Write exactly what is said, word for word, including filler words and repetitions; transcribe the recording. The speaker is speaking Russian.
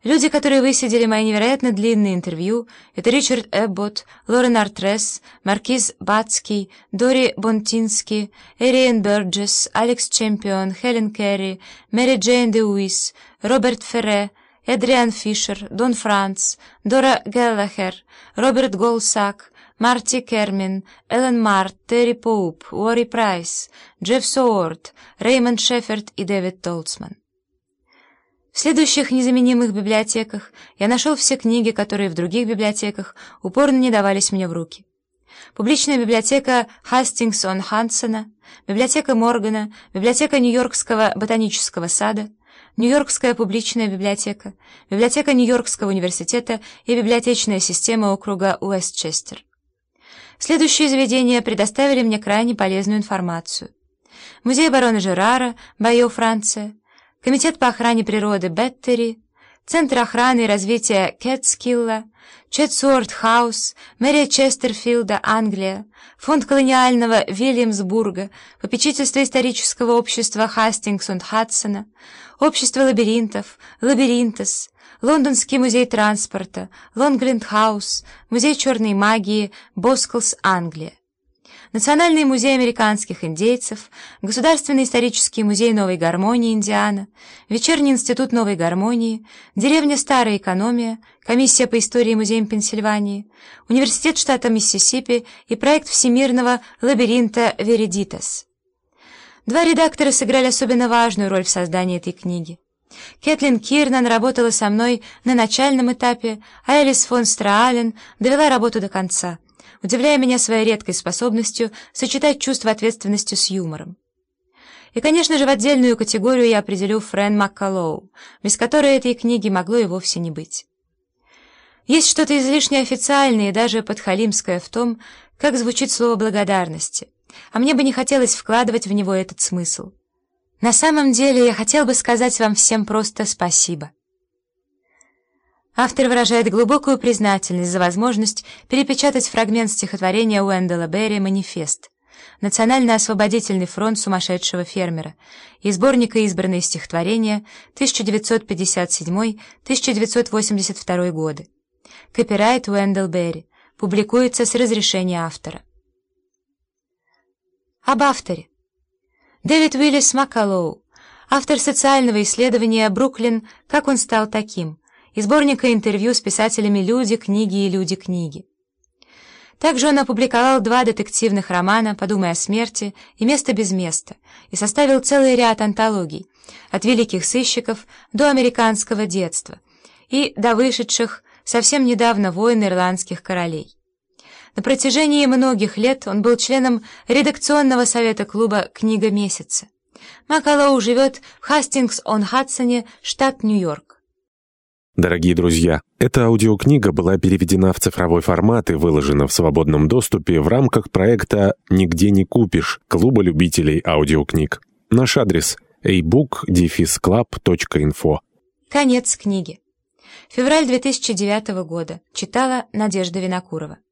Люди, которые высидели мои невероятно длинные интервью, это Ричард Эбботт, Лорен Артрес, Маркиз Бацкий, Дори Бонтински, Эриен Бёрджес, Алекс Чемпион, Хелен Керри, Мэри Джейн де Уис, Роберт Ферре, Эдриан Фишер, Дон Франц, Дора Геллахер, Роберт Голсак, Марти Кермин, Эллен Март, Терри Поуп, Уорри Прайс, Джефф Соуорт, Реймонд Шеферд и Дэвид Толцман. В следующих незаменимых библиотеках я нашел все книги, которые в других библиотеках упорно не давались мне в руки. Публичная библиотека Хастингс-он-Хансена, библиотека Моргана, библиотека Нью-Йоркского ботанического сада, Нью-Йоркская публичная библиотека, библиотека Нью-Йоркского университета и библиотечная система округа Уэстчестер. Следующие заведения предоставили мне крайне полезную информацию. Музей барона Жерара, Байо, Франция, Комитет по охране природы Беттери, Центр охраны и развития Кетскилла, Четсуорт Хаус, мэрия Честерфилда, Англия, Фонд колониального Вильямсбурга, Попечительство исторического общества Хастингс-он-Хадсона, Общество лабиринтов, Лабиринтес, Лондонский музей транспорта, Лонгленд-хаус, Музей черной магии, Босклс, Англия. Национальный музей американских индейцев, Государственный исторический музей Новой Гармонии, Индиана, Вечерний институт Новой Гармонии, деревня Старая Экономия, Комиссия по истории и музеям Пенсильвании, Университет штата Миссисипи и проект всемирного лабиринта Веридитас. Два редактора сыграли особенно важную роль в создании этой книги. Кэтлин Кирнан работала со мной на начальном этапе, а Элис фон Страален довела работу до конца, удивляя меня своей редкой способностью сочетать чувство ответственности с юмором. И, конечно же, в отдельную категорию я определю Фрэн Макколоу, без которой этой книги могло и вовсе не быть. Есть что-то излишне официальное и даже подхалимское в том, как звучит слово «благодарности», а мне бы не хотелось вкладывать в него этот смысл. На самом деле я хотел бы сказать вам всем просто спасибо. Автор выражает глубокую признательность за возможность перепечатать фрагмент стихотворения Уэндела Берри «Манифест», Национально-освободительный фронт сумасшедшего фермера, и сборника «Избранные стихотворения» тысяча девятьсот пятьдесят седьмой — тысяча девятьсот восемьдесят второй годы. Копирайт Уэндел Берри. Публикуется с разрешения автора. Об авторе. Дэвид Уиллис Макколоу, автор социального исследования «Бруклин. Как он стал таким» и сборника интервью с писателями «Люди, книги и люди, книги». Также он опубликовал два детективных романа «Подумай о смерти» и «Место без места» и составил целый ряд антологий, от великих сыщиков до американского детства и до вышедших совсем недавно «Войн ирландских королей». На протяжении многих лет он был членом редакционного совета клуба «Книга месяца». Макколоу живет в Хастингс-он-Хадсоне, штат Нью-Йорк. Дорогие друзья, эта аудиокнига была переведена в цифровой формат и выложена в свободном доступе в рамках проекта «Нигде не купишь» Клуба любителей аудиокниг. Наш адрес — эй бук дефис клаб точка инфо. Конец книги. Февраль две тысячи девятого года. Читала Надежда Винокурова.